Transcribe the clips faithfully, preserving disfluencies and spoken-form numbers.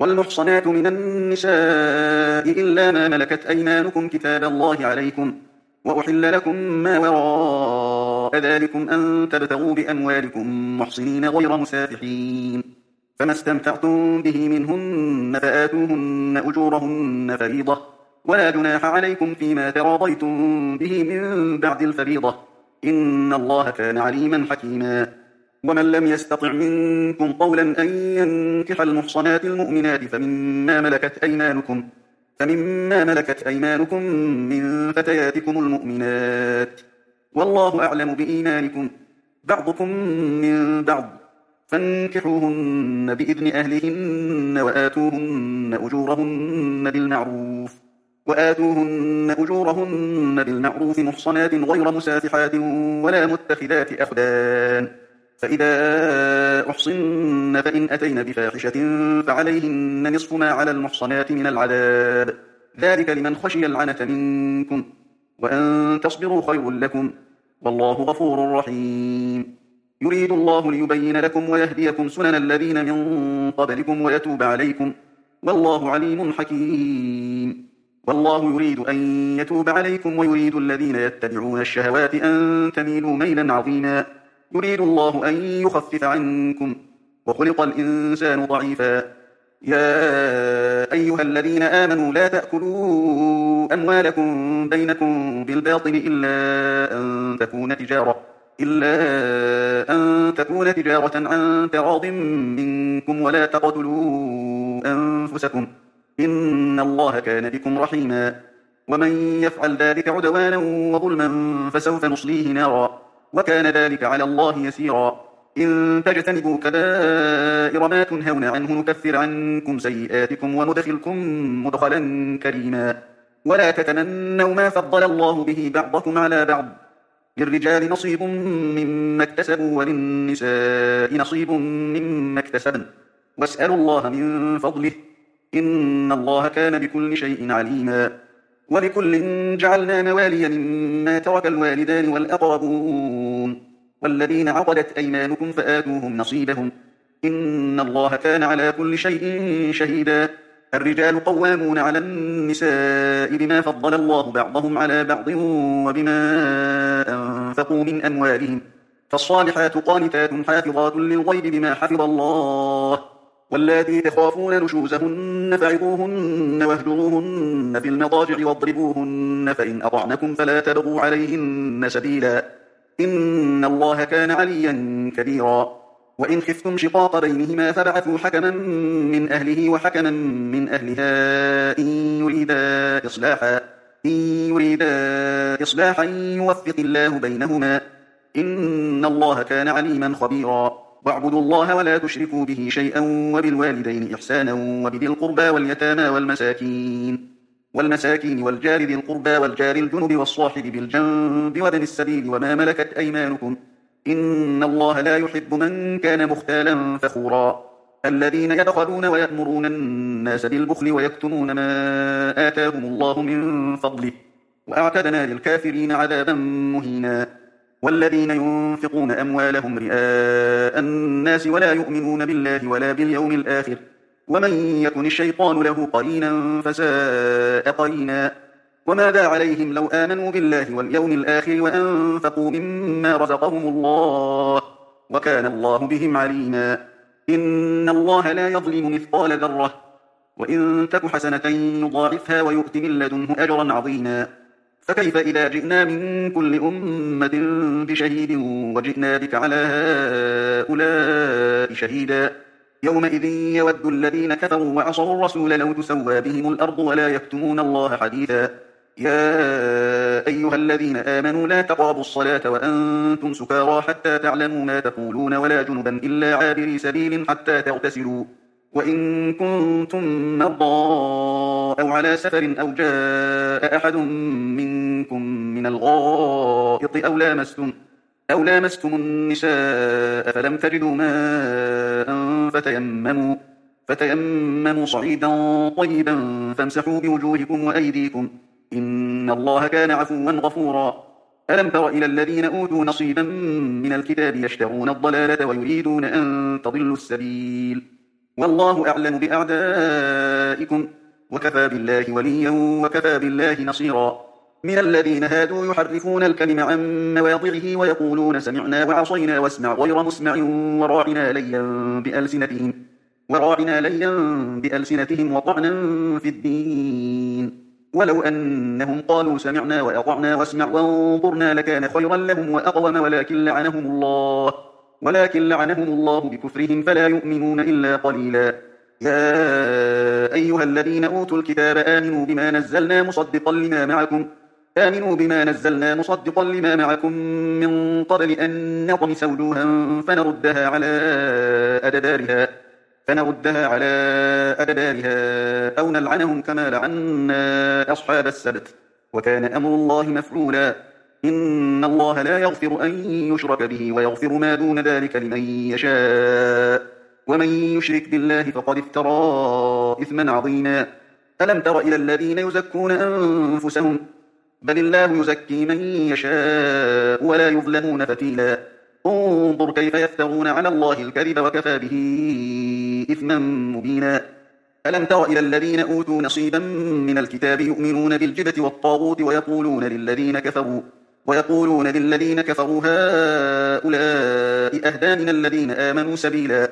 والمحصنات من النساء إلا ما ملكت أيمانكم كتاب الله عليكم، وأحل لكم ما وراء ذلكم أن تبتغوا بأموالكم محصنين غير مسافحين، فما استمتعتم به منهن فآتوهن أجورهن فريضة، ولا جناح عليكم فيما تراضيتم به من بعد الفريضة، إن الله كان عليما حكيما. ومن لم يستطع منكم طولا أن ينكح المحصنات المؤمنات فمما ملكت أيمانكم فمما ملكت أيمانكم من فتياتكم المؤمنات، والله أعلم بإيمانكم، بعضكم من بعض، فانكحوهن بإذن أهلهن وآتوهن أجورهن بالمعروف وآتوهن أجورهن بالمعروف محصنات غير مسافحات ولا متخذات أخدان، فإذا أحصن فإن أتين بفاحشة فعليهن نصف ما على المحصنات من العذاب، ذلك لمن خشي العنة منكم، وأن تصبروا خير لكم، والله غفور رحيم. يريد الله ليبين لكم ويهديكم سنن الذين من قبلكم ويتوب عليكم، والله عليم حكيم. والله يريد أن يتوب عليكم ويريد الذين يتبعون الشهوات أن تميلوا ميلا عظيما، يريد الله أن يخفف عنكم، وخلق الإنسان ضعيفا. يا أيها الذين آمنوا لا تأكلوا أموالكم بينكم بالباطل إلا أن تكون تجارة إلا أن تكون تجارة عن تراض منكم، ولا تقتلوا أنفسكم، إن الله كان بكم رحيما. ومن يفعل ذلك عدوانا وظلما فسوف نصليه نارا، وكان ذلك على الله يسيرا. إن تجتنبوا كبائر ما تنهون عنه نكفر عنكم سيئاتكم وندخلكم مدخلا كريما. ولا تتمنوا ما فضل الله به بعضكم على بعض، للرجال نصيب مما اكتسبوا وللنساء نصيب مما اكتسبن، واسألوا الله من فضله، إن الله كان بكل شيء عليما. ولكل جعلنا مواليا مما ترك الوالدان والأقربون والذين عقدت أيمانكم فآتوهم نصيبهم، إن الله كان على كل شيء شهيدا. الرجال قوامون على النساء بما فضل الله بعضهم على بعض وبما أنفقوا من أموالهم، فالصالحات قانتات حافظات للغيب بما حفظ الله، واللاتي تخافون نشوزهن فعظوهن واهجروهن في المضاجع واضربوهن، فإن أطعنكم فلا تبغوا عليهن سبيلا، إن الله كان عليا كبيرا. وإن خفتم شقاق بينهما فابعثوا حكما من أهله وحكما من أهلها إن يريدا إصلاحا إن يريدا إصلاحا يوفق الله بينهما، إن الله كان عليما خبيرا. واعبدوا الله ولا تشركوا به شيئا، وبالوالدين إحسانا، وبذي القربى واليتامى والمساكين والمساكين والجار ذي القربى والجار الجنب والصاحب بالجنب وابن السبيل وما ملكت أيمانكم، إن الله لا يحب من كان مختالا فخورا. الذين يبخلون ويأمرون الناس بالبخل ويكتمون ما آتاهم الله من فضله، وأعتدنا للكافرين عذابا مهينا. والذين ينفقون أموالهم رئاء الناس ولا يؤمنون بالله ولا باليوم الآخر، ومن يكن الشيطان له قرينا فساء قرينا. وماذا عليهم لو آمنوا بالله واليوم الآخر وأنفقوا مما رزقهم الله، وكان الله بهم عليما. إن الله لا يظلم مثقال ذرة، وإن تك حسنة يضاعفها ويؤت من لدنه أجرا عظيما. فكيف إذا جئنا من كل أمة بشهيد وجئنا بك على هؤلاء شهيدا، يومئذ يود الذين كفروا وعصوا الرسول لو تسوى بهم الأرض ولا يكتمون الله حديثا. يا أيها الذين آمنوا لا تقربوا الصلاة وأنتم سكارى حتى تعلموا ما تقولون ولا جنبا إلا عابري سبيل حتى تغتسلوا، وإن كنتم مرضى أو على سفر أو جاء أحد منكم من الغائط أو لامستم أو لامستم النساء فلم تجدوا ماء فتيمموا فتيمموا صعيدا طيبا فامسحوا بوجوهكم وأيديكم، إن الله كان عفوا غفورا. ألم تر إلى الذين أوتوا نصيبا من الكتاب يشترون الضلالة ويريدون أن تضلوا السبيل، والله أعلم بأعدائكم وكفى بالله وليا وكفى بالله نصيرا. من الذين هادوا يحرفون الكلم عن مواضعه ويقولون سمعنا وعصينا واسمع غير مسمع وراعنا ليا بألسنتهم وراعنا ليا بألسنتهم وطعنا في الدين. ولو أنهم قالوا سمعنا وأطعنا واسمع وانظرنا لكان خيرا لهم وأقوم ولكن لعنهم الله ولكن لعنهم الله بكفرهم فلا يؤمنون إلا قليلا. يا أيها الذين أوتوا الكتاب آمنوا بما نزلنا مصدقا لما معكم آمنوا بما نزلنا مصدقا لما معكم من قبل أن نطمس وجوها فنردها على أدبارها فنردها على أدبارها أو نلعنهم كما لعنا أصحاب السبت وكان أمر الله مفعولا. إن الله لا يغفر أن يشرك به ويغفر ما دون ذلك لمن يشاء ومن يشرك بالله فقد افترى إثما عظيما. ألم تر إلى الذين يزكون أنفسهم بل الله يزكي من يشاء ولا يظلمون فتيلا. انظر كيف يفترون على الله الكذب وكفى به إثما مبينا. ألم تر إلى الذين أوتوا نصيبا من الكتاب يؤمنون بالجبت والطاغوت ويقولون للذين كفروا ويقولون للذين كفروا هؤلاء أهدى من الذين آمنوا سبيلا.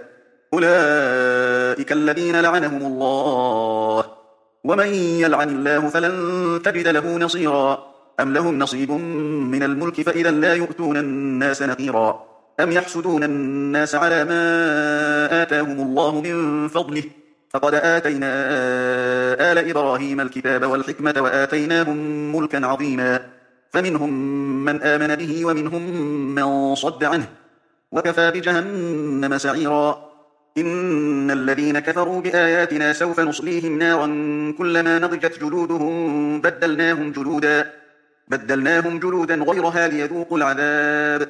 أولئك الذين لعنهم الله ومن يلعن الله فلن تجد له نصيرا. أم لهم نصيب من الملك فإذا لا يؤتون الناس نقيرا. أم يحسدون الناس على ما آتاهم الله من فضله فقد آتينا آل إبراهيم الكتاب والحكمة وآتيناهم ملكا عظيما. فمنهم من آمن به ومنهم من صد عنه وكفى بجهنم سعيرا. إن الذين كفروا بآياتنا سوف نصليهم نارا كلما نضجت جلودهم بدلناهم جلودا بدلناهم جلودا غيرها ليذوقوا العذاب.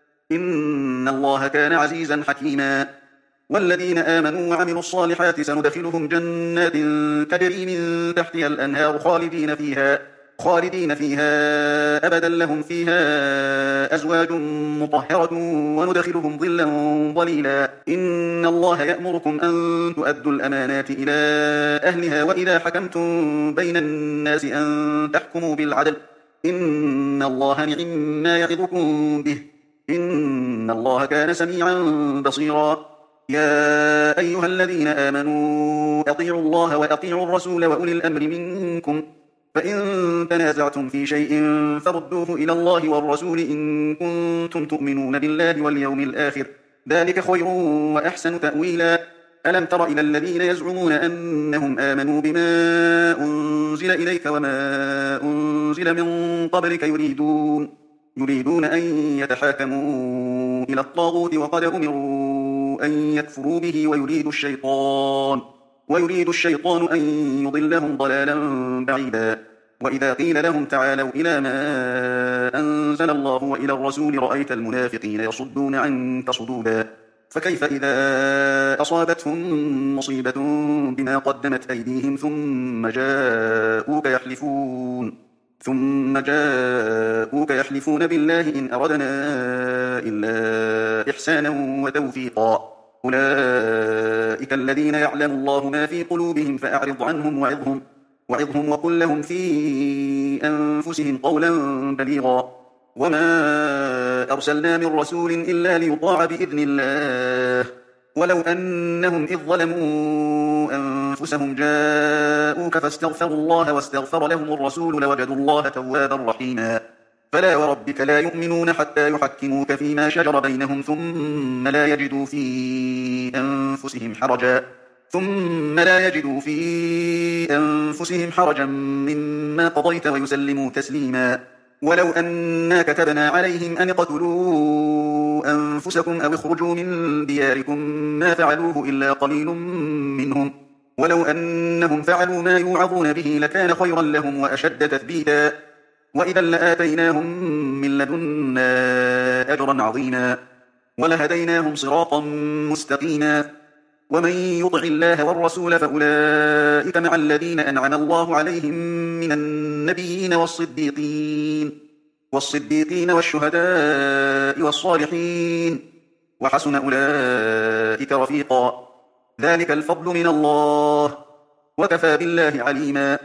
إن الله كان عزيزا حكيما. والذين آمنوا وعملوا الصالحات سندخلهم جنات تجري من تحتها الأنهار خالدين فيها خالدين فيها أبدا لهم فيها أزواج مطهرة وندخلهم ظلا ظليلا. إن الله يأمركم أن تؤدوا الأمانات إلى أهلها وإذا حكمتم بين الناس أن تحكموا بالعدل. إن الله نعم ما يعظكم به إن الله كان سميعا بصيرا. يا أيها الذين آمنوا أطيعوا الله وأطيعوا الرسول وأولي الأمر منكم فإن تنازعتم في شيء فردوه إلى الله والرسول إن كنتم تؤمنون بالله واليوم الآخر ذلك خير وأحسن تأويلا. ألم تر إلى الذين يزعمون أنهم آمنوا بما أنزل إليك وما أنزل من قبلك يريدون يريدون أن يتحاكموا إلى الطاغوت وقد أمروا أن يكفروا به ويريد الشيطان ويريد الشيطان أن يضلهم ضلالا بعيدا. وإذا قيل لهم تعالوا إلى ما أنزل الله وإلى الرسول رأيت المنافقين يصدون عنك صدودا. فكيف إذا أصابتهم مصيبة بما قدمت أيديهم ثم جاءوك يحلفون ثم جاءوك يحلفون بالله إن أردنا إلا إحسانا وتوفيقا. أولئك الذين يعلم الله ما في قلوبهم فأعرض عنهم وعظهم وعظهم وقل لهم في أنفسهم قولا بليغا. وما أرسلنا من رسول إلا ليطاع بإذن الله ولو أنهم إذ ظلموا أنفسهم جاءوك فاستغفروا الله واستغفر لهم الرسول لوجدوا الله توابا رحيما. فلا وربك لا يؤمنون حتى يحكموك فيما شجر بينهم ثم لا يجدوا في أنفسهم حرجا ثم لا يجدوا في أنفسهم حرجا مما قضيت ويسلموا تسليما. ولو أنا كتبنا عليهم أن اقتلوا أنفسكم أو اخرجوا من دياركم ما فعلوه إلا قليل منهم ولو أنهم فعلوا ما يوعظون به لكان خيرا لهم وأشد تثبيتا. وإذا لآتيناهم من لدنا أجرا عظيما ولهديناهم صراطا مستقيما. ومن يطع الله والرسول فأولئك مع الذين أنعم الله عليهم من النبيين والصديقين والصديقين والشهداء والصالحين وحسن أولئك رفيقا. ذلك الفضل من الله وكفى بالله عليما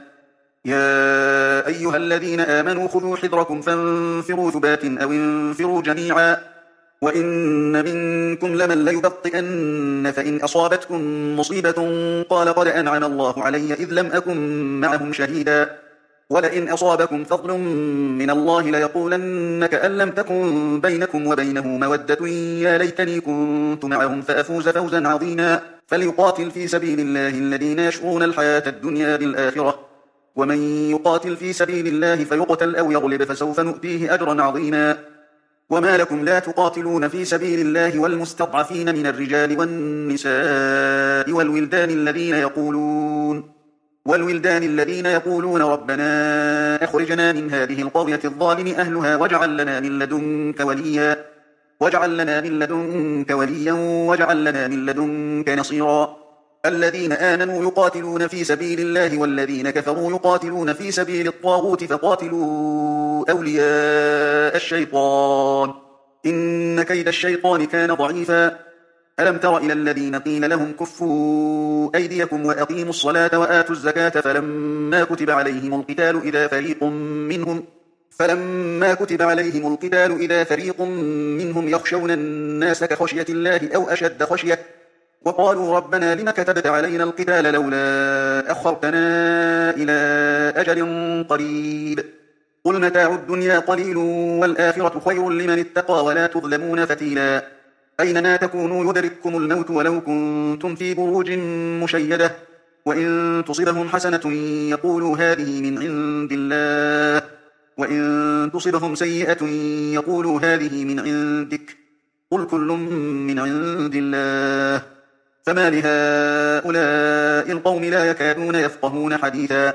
يا أيها الذين آمنوا خذوا حذركم فانفروا ثبات أو انفروا جميعا وإن منكم لمن ليبطئن فإن أصابتكم مصيبة قال قد أنعم الله علي إذ لم أكن معهم شهيدا ولئن أصابكم فضل من الله ليقولن كأن لم تكن بينكم وبينه مودة يا ليتني كنت معهم فأفوز فوزا عظيما فليقاتل في سبيل الله الذين يشرون الحياة الدنيا بالآخرة ومن يقاتل في سبيل الله فيقتل أو يغلب فسوف نؤتيه أجرا عظيما وما لكم لا تقاتلون في سبيل الله والمستضعفين من الرجال والنساء والولدان الذين يقولون والولدان الذين يقولون ربنا أخرجنا من هذه القرية الظالم أهلها واجعل لنا من لدنك وليا واجعل لنا من لدنك وليا واجعل لنا من لدنك نصيرا الذين آمنوا يقاتلون في سبيل الله والذين كفروا يقاتلون في سبيل الطاغوت فقاتلوا أولياء الشيطان إن كيد الشيطان كان ضعيفا ألم تر إلى الذين قيل لهم كفوا أيديكم وأقيموا الصلاة وآتوا الزكاة فلما كتب عليهم القتال إذا فريق منهم فلما كتب عليهم القتال إذا فريق منهم يخشون الناس كخشية الله أو أشد خشية وقالوا ربنا لم كتبت علينا القتال لولا أخرتنا إلى أجل قريب قل متاع الدنيا قليل والآخرة خير لمن اتقى ولا تظلمون فتيلا أينما تكونوا يدرككم الموت ولو كنتم في بروج مشيدة وإن تصبهم حسنة يقولوا هذه من عند الله وإن تصبهم سيئة يقولوا هذه من عندك قل كل من عند الله فما لهؤلاء القوم لا يكادون يفقهون حديثا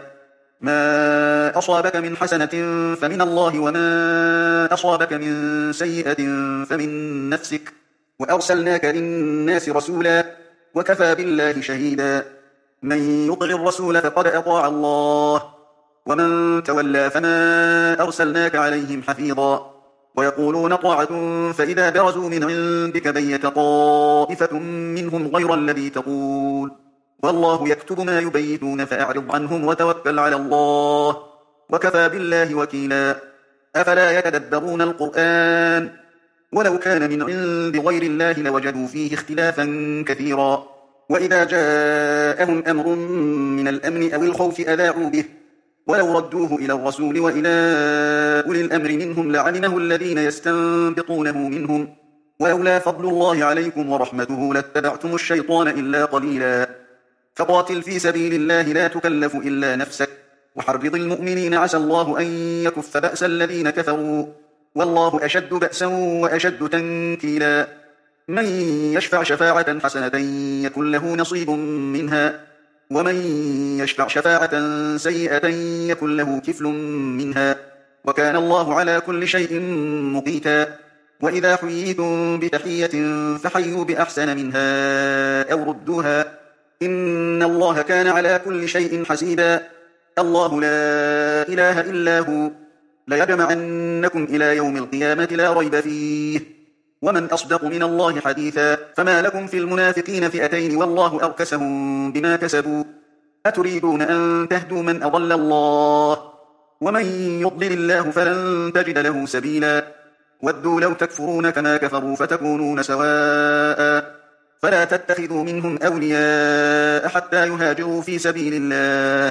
ما أصابك من حسنة فمن الله وما أصابك من سيئة فمن نفسك وأرسلناك للناس رسولا وكفى بالله شهيدا من يطع الرسول فقد أطاع الله ومن تولى فما أرسلناك عليهم حفيظا ويقولون طاعة فإذا برزوا من عندك بيت طائفة منهم غير الذي تقول والله يكتب ما يبيتون فأعرض عنهم وتوكل على الله وكفى بالله وكيلا أفلا يتدبرون القرآن ولو كان من عند غير الله لوجدوا فيه اختلافا كثيرا وإذا جاءهم أمر من الأمن أو الخوف أذاعوا به ولو ردوه إلى الرسول وإلى أولي الأمر منهم لعلمه الذين يستنبطونه منهم ولولا فضل الله عليكم ورحمته لاتبعتم الشيطان إلا قليلا فقاتل في سبيل الله لا تكلف إلا نفسك وحرض المؤمنين عسى الله أن يكف بأس الذين كفروا والله أشد بأسا وأشد تنكيلا من يشفع شفاعة حسنة يكن له نصيب منها ومن يشفع شفاعة سيئة يكن له كفل منها وكان الله على كل شيء مقيتا وإذا حييتم بتحية فحيوا بأحسن منها أو ردوها إن الله كان على كل شيء حسيبا الله لا إله إلا هو ليجمعنكم إلى يوم القيامة لا ريب فيه ومن أصدق من الله حديثا فما لكم في المنافقين فئتين والله أركسهم بما كسبوا أتريدون أن تهدوا من أضل الله ومن يضلل الله فلن تجد له سبيلا ودوا لو تكفرون كما كفروا فتكونون سواء فلا تتخذوا منهم أولياء حتى يهاجروا في سبيل الله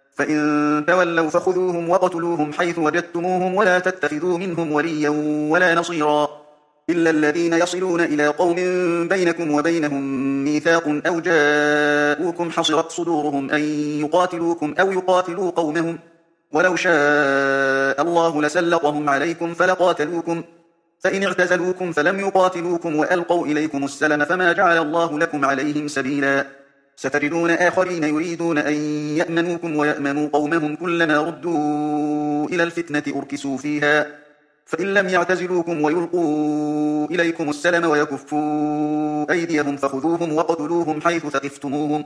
فإن تولوا فخذوهم وقتلوهم حيث وجدتموهم ولا تتخذوا منهم وليا ولا نصيرا إلا الذين يصلون إلى قوم بينكم وبينهم ميثاق أو جاءوكم حصرت صدورهم أن يقاتلوكم أو يقاتلوا قومهم ولو شاء الله لسلطهم عليكم فلقاتلوكم فإن اعتزلوكم فلم يقاتلوكم وألقوا إليكم السلم فما جعل الله لكم عليهم سبيلا ستجدون آخرين يريدون أن يأمنوكم ويأمنوا قومهم كلما ردوا إلى الفتنة أركسوا فيها فإن لم يعتزلوكم ويلقوا إليكم السلم ويكفوا أيديهم فخذوهم وقتلوهم حيث ثقفتموهم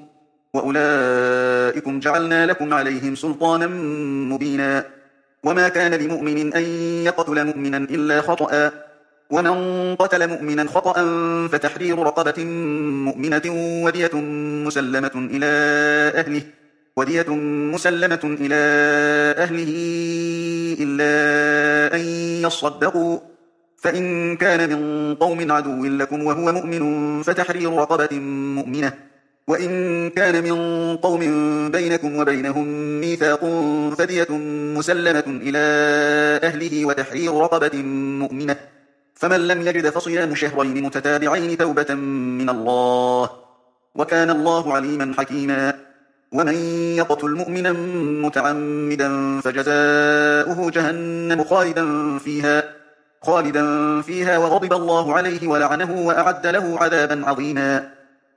وأولئكم جعلنا لكم عليهم سلطانا مبينا وما كان لمؤمن أن يقتل مؤمنا إلا خطأ ومن قتل مؤمنا خطأ فتحرير رقبة مؤمنة ودية مسلمة إلى أهله ودية مسلمة إلى أهله إلا أن يصدقوا، فإن كان من قوم عدو لكم وهو مؤمن فتحرير رقبة مؤمنة، وإن كان من قوم بينكم وبينهم ميثاق فدية مسلمة إلى أهله وتحرير رقبة مؤمنة، فمن لم يجد فصيام شهرين متتابعين توبة من الله، وكان الله عليما حكيما. ومن يقتل مؤمنا متعمدا فجزاؤه جهنم خالدا فيها خالدا فيها وغضب الله عليه ولعنه وأعد له عذابا عظيما.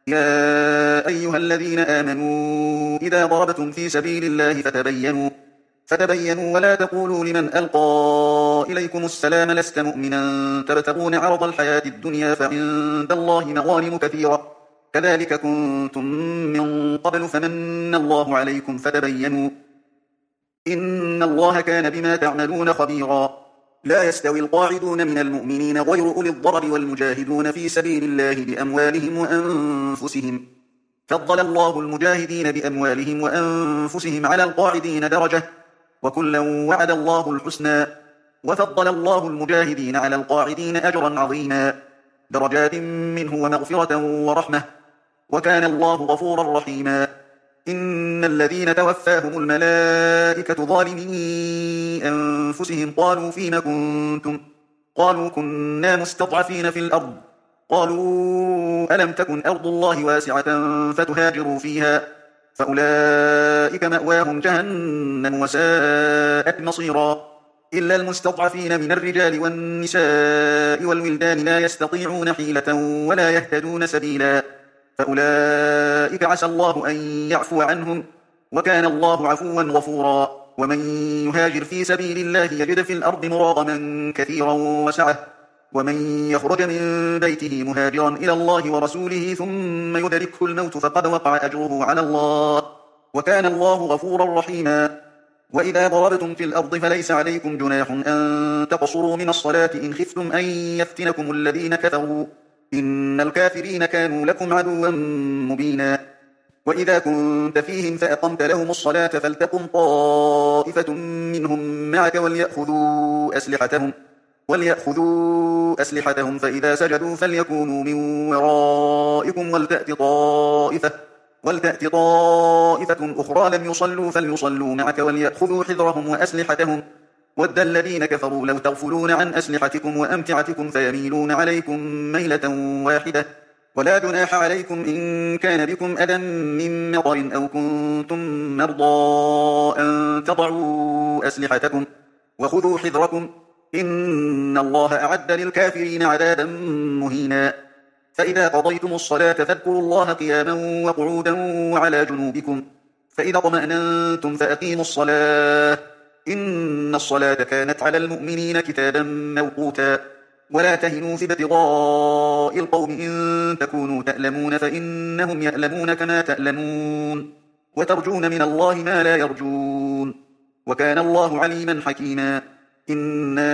يا أيها الذين آمنوا إذا ضربتم في سبيل الله فتبينوا فتبينوا ولا تقولوا لمن ألقى إليكم السلام لست مؤمنا تبتغون عرض الحياة الدنيا فعند الله مغانم كثيرة كذلك كنتم من قبل فمن الله عليكم فتبينوا إن الله كان بما تعملون خبيرا. لا يستوي القاعدون من المؤمنين غير أولي الضرر والمجاهدون في سبيل الله بأموالهم وأنفسهم، فضل الله المجاهدين بأموالهم وأنفسهم على القاعدين درجة، وكلا وعد الله الحسنى، وفضل الله المجاهدين على القاعدين أجرا عظيما درجات منه ومغفرة ورحمة، وكان الله غفورا رحيما. إن الذين توفاهم الملائكة ظالمي أنفسهم قالوا فيما كنتم قالوا كنا مستضعفين في الأرض قالوا ألم تكن أرض الله واسعة فتهاجروا فيها فأولئك مأواهم جهنم وساءت مصيرا إلا المستضعفين من الرجال والنساء والولدان لا يستطيعون حيلة ولا يهتدون سبيلا فأولئك عسى الله أن يعفو عنهم وكان الله عفوا غفورا. ومن يهاجر في سبيل الله يجد في الأرض مراغما كثيرا وسعة ومن يخرج من بيته مهاجرا إلى الله ورسوله ثم يدركه الموت فقد وقع أجره على الله وكان الله غفورا رحيما. وإذا ضربتم في الأرض فليس عليكم جناح أن تقصروا من الصلاة إن خفتم أن يفتنكم الذين كفروا إن الكافرين كانوا لكم عدوا مبينا. وإذا كنت فيهم فأقمت لهم الصلاة فلتقم طائفة منهم معك وليأخذوا أسلحتهم وليأخذوا أسلحتهم فإذا سجدوا فليكونوا من ورائكم ولتأت طائفة ولتأت طائفة أخرى لم يصلوا فليصلوا معك وليأخذوا حذرهم وأسلحتهم ود الذين كفروا لو تغفلون عن أسلحتكم وأمتعتكم فيميلون عليكم ميلة واحدة ولا جناح عليكم إن كان بكم أذى من مطر أو كنتم مرضى أن تضعوا أسلحتكم وخذوا حذركم إن الله أعد للكافرين عذابا مهينا. فإذا قضيتم الصلاة فاذكروا الله قياما وقعودا وعلى جنوبكم فإذا اطمأننتم فأقيموا الصلاة إن الصلاة كانت على المؤمنين كتابا موقوتا. ولا تهنوا في ابتغاء القوم إن تكونوا تألمون فإنهم يألمون كما تألمون وترجون من الله ما لا يرجون وكان الله عليما حكيما. إنا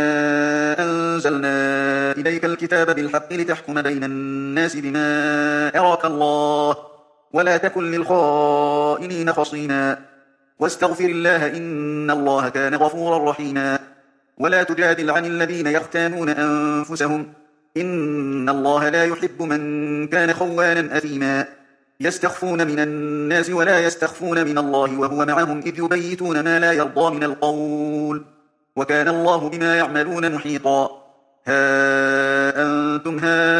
أنزلنا إليك الكتاب بالحق لتحكم بين الناس بما أراك الله ولا تكن للخائنين خصيما واستغفر الله إن الله كان غفورا رحيما. ولا تجادل عن الذين يختانون أنفسهم إن الله لا يحب من كان خوانا أثيما يستخفون من الناس ولا يستخفون من الله وهو معهم إذ يبيتون ما لا يرضى من القول وكان الله بما يعملون محيطا. ها أنتم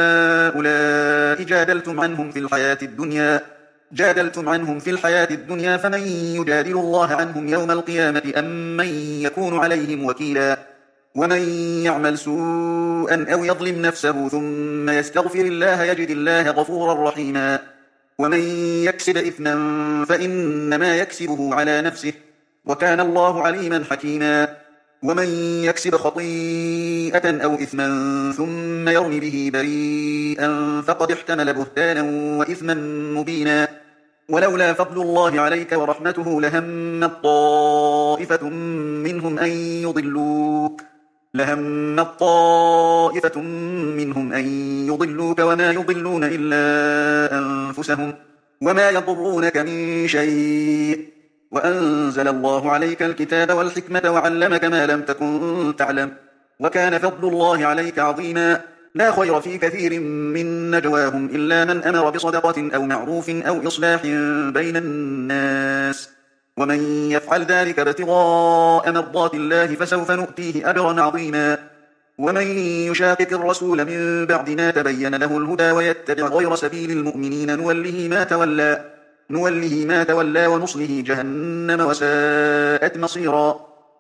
هؤلاء جادلتم عنهم في الحياة الدنيا جادلتم عنهم في الحياة الدنيا فمن يجادل الله عنهم يوم القيامة أم من يكون عليهم وكيلا. ومن يعمل سوءا أو يظلم نفسه ثم يستغفر الله يجد الله غفورا رحيما. ومن يكسب إثما فإنما يكسبه على نفسه وكان الله عليما حكيما. ومن يكسب خطيئة أو إثما ثم يرم به بريئا فقد احتمل بهتانا وإثما مبينا. ولولا فضل الله عليك ورحمته لهمت طائفة منهم أن يضلوك لهمت طائفة منهم أن يضلوك وما يضلون إلا أنفسهم وما يضرونك من شيء وأنزل الله عليك الكتاب والحكمة وعلمك ما لم تكن تعلم وكان فضل الله عليك عظيما لا خير في كثير من نجواهم إلا من أمر بصدقة أو معروف أو إصلاح بين الناس ومن يفعل ذلك ابتغاء مرضات الله فسوف نؤتيه أجرا عظيما ومن يشاقق الرسول من بعد ما تبين له الهدى ويتبع غير سبيل المؤمنين نوله ما تولى نوله ما تولى ونصله جهنم وساءت مصيرا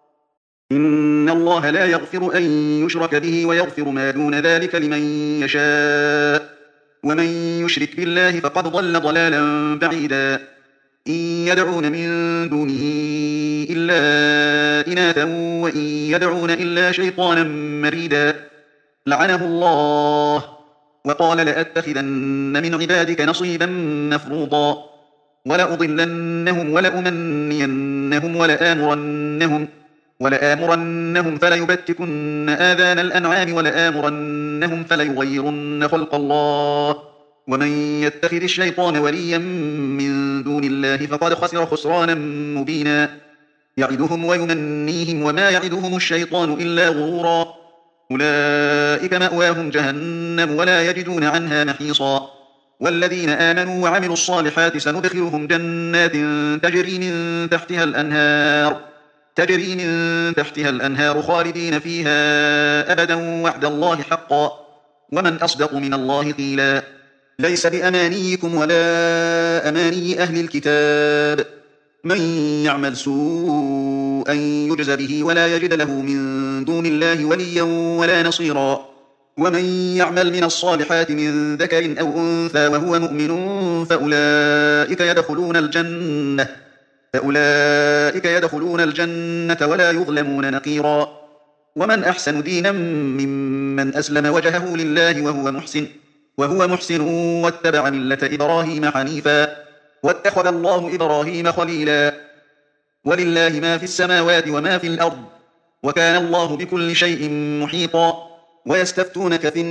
إن الله لا يغفر أن يشرك به ويغفر ما دون ذلك لمن يشاء ومن يشرك بالله فقد ضل ضلالا بعيدا إن يدعون من دونه إلا إناثا وإن يدعون إلا شيطانا مريدا لعنه الله وقال لأتخذن من عبادك نصيبا مفروضا ولأضلنهم ولأمنينهم ولآمرنهم ولآمرنهم فليبتكن آذان الأنعام ولآمرنهم فليغيرن خلق الله ومن يتخذ الشيطان وليا من دون الله فقد خسر خسرانا مبينا يعدهم ويمنيهم وما يعدهم الشيطان إلا غرورا أولئك مأواهم جهنم ولا يجدون عنها محيصا والذين آمنوا وعملوا الصالحات سندخلهم جنات تجري من تحتها الأنهار تجري من تحتها الأنهار خالدين فيها أبدا وعد الله حقا ومن أصدق من الله قيلا ليس بأمانيكم ولا أماني أهل الكتاب من يعمل سوءا يجز به ولا يجد له من دون الله وليا ولا نصيرا ومن يعمل من الصالحات من ذكر أو أنثى وهو مؤمن فأولئك يدخلون الجنة فأولئك يدخلون الجنة ولا يظلمون نقيرا ومن أحسن دينا ممن أسلم وجهه لله وهو محسن وهو محسن واتبع ملة إبراهيم حنيفا واتخذ الله إبراهيم خليلا ولله ما في السماوات وما في الأرض وكان الله بكل شيء محيطا ويستفتونك في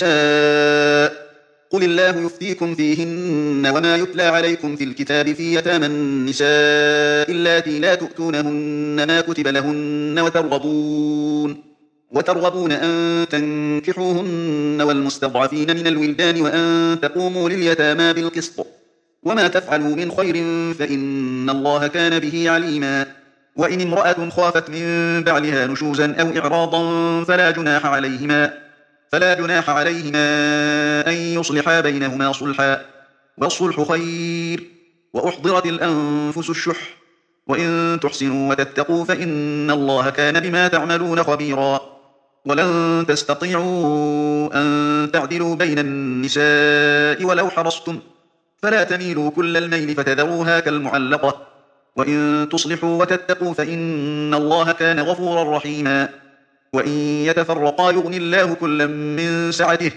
النساء قل الله يفتيكم فيهن وما يتلى عليكم في الكتاب في يتامى النساء اللاتي لا تؤتونهن ما كتب لهن وترغبون وترغبون أن تنكحوهن والمستضعفين من الولدان وأن تقوموا لليتامى بالقسط وما تفعلوا من خير فإن الله كان به عليما وإن امرأة خافت من بعلها نشوزا أو إعراضا فلا جناح عليهما فلا جناح عليهما أن يصلحا بينهما صلحا والصلح خير وأحضرت الأنفس الشح وإن تحسنوا وتتقوا فإن الله كان بما تعملون خبيرا ولن تستطيعوا أن تعدلوا بين النساء ولو حرصتم فلا تميلوا كل الميل فتذروها كالمعلقة وإن تصلحوا وتتقوا فإن الله كان غفورا رحيما وإن يتفرقا يغن الله كلا من سعته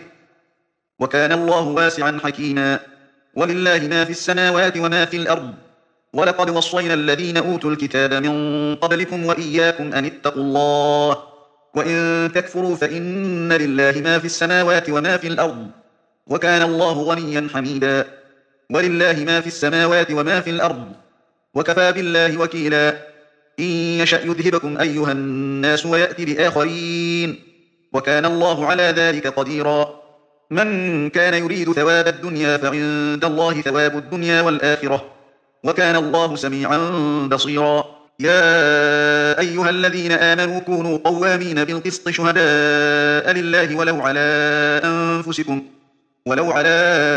وكان الله واسعا حكيما ولله ما في السماوات وما في الأرض ولقد وصينا الذين أوتوا الكتاب من قبلكم وإياكم أن اتقوا الله وإن تكفروا فإن لله ما في السماوات وما في الأرض وكان الله غنيا حميدا ولله ما في السماوات وما في الأرض وكفى بالله وكيلا إن يشأ يذهبكم أيها الناس ويأتي بآخرين وكان الله على ذلك قديرا من كان يريد ثواب الدنيا فعند الله ثواب الدنيا والآخرة وكان الله سميعا بصيرا يا أيها الذين آمنوا كونوا قوامين بالقسط شهداء لله ولو على أنفسكم ولو على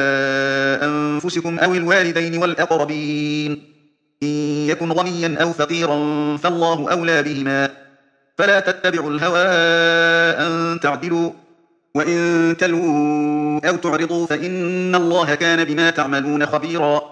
أنفسكم أو الوالدين والأقربين إن يكن غنيا أو فقيرا فالله أولى بهما فلا تتبعوا الهوى أن تعدلوا وإن تلووا أو تعرضوا فإن الله كان بما تعملون خبيرا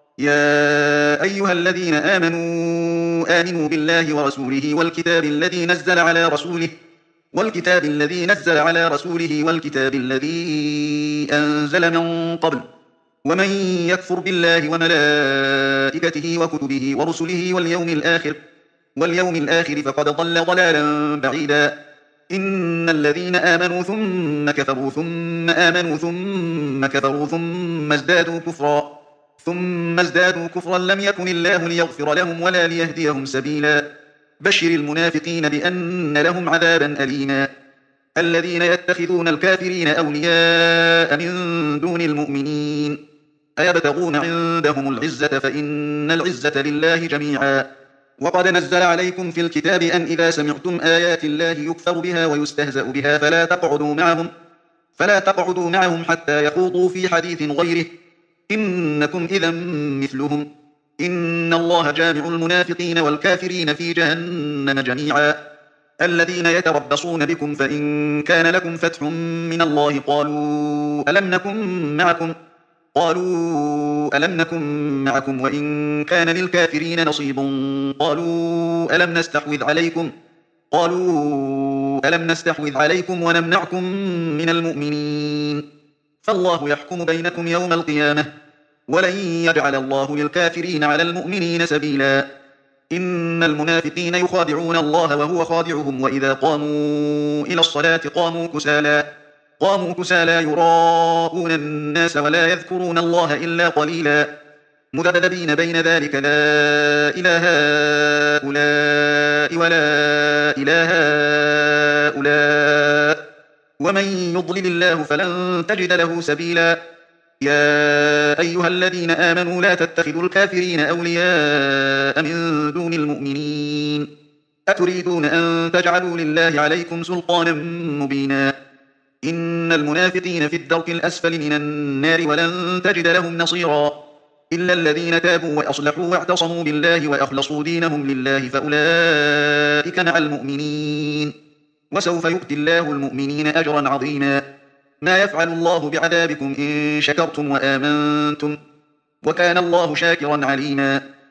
يا أيها الذين آمنوا آمنوا بالله ورسوله والكتاب الذي نزل على رسوله والكتاب الذي نزل على رسوله والكتاب الذي أنزل من قبل ومن يكفر بالله وملائكته وكتبه ورسله واليوم الآخر واليوم الآخر فقد ضل ضلالا بعيدا إن الذين آمنوا ثم كفروا ثم آمنوا ثم كفروا ثم ازدادوا كفرا ثم ازدادوا كفرا لم يكن الله ليغفر لهم ولا ليهديهم سبيلا. بشر المنافقين بأن لهم عذابا أليما. الذين يتخذون الكافرين أولياء من دون المؤمنين أيبتغون عندهم العزة فإن العزة لله جميعا. وقد نزل عليكم في الكتاب أن إذا سمعتم آيات الله يكفر بها ويستهزأ بها فلا تقعدوا معهم فلا تقعدوا معهم حتى يخوضوا في حديث غيره إنكم إذا مثلهم. إن الله جامع المنافقين والكافرين في جهنم جميعا. الذين يتربصون بكم فإن كان لكم فتح من الله قالوا ألم نكن معكم قالوا ألم نكن معكم وإن كان للكافرين نصيب قالوا ألم نستحوذ عليكم قالوا ألم نستحوذ عليكم ونمنعكم من المؤمنين فالله يحكم بينكم يوم القيامة ولن يجعل الله للكافرين على المؤمنين سبيلا. إن المنافقين يخادعون الله وهو خادعهم وإذا قاموا إلى الصلاة قاموا كسالى قاموا كسالى يراءون الناس ولا يذكرون الله إلا قليلا مذبذبين بين ذلك لا إله هؤلاء ولا إله هؤلاء ومن يضلل الله فلن تجد له سبيلا. يا أيها الذين آمنوا لا تتخذوا الكافرين أولياء من دون المؤمنين أتريدون أن تجعلوا لله عليكم سلطانا مبينا. إن المنافقين في الدرك الأسفل من النار ولن تجد لهم نصيرا إلا الذين تابوا وأصلحوا واعتصموا بالله وأخلصوا دينهم لله فأولئك مع المؤمنين وسوف يؤتي الله المؤمنين أجرا عظيما. ما يفعل الله بعذابكم إن شكرتم وآمنتم وكان الله شاكرا عليما.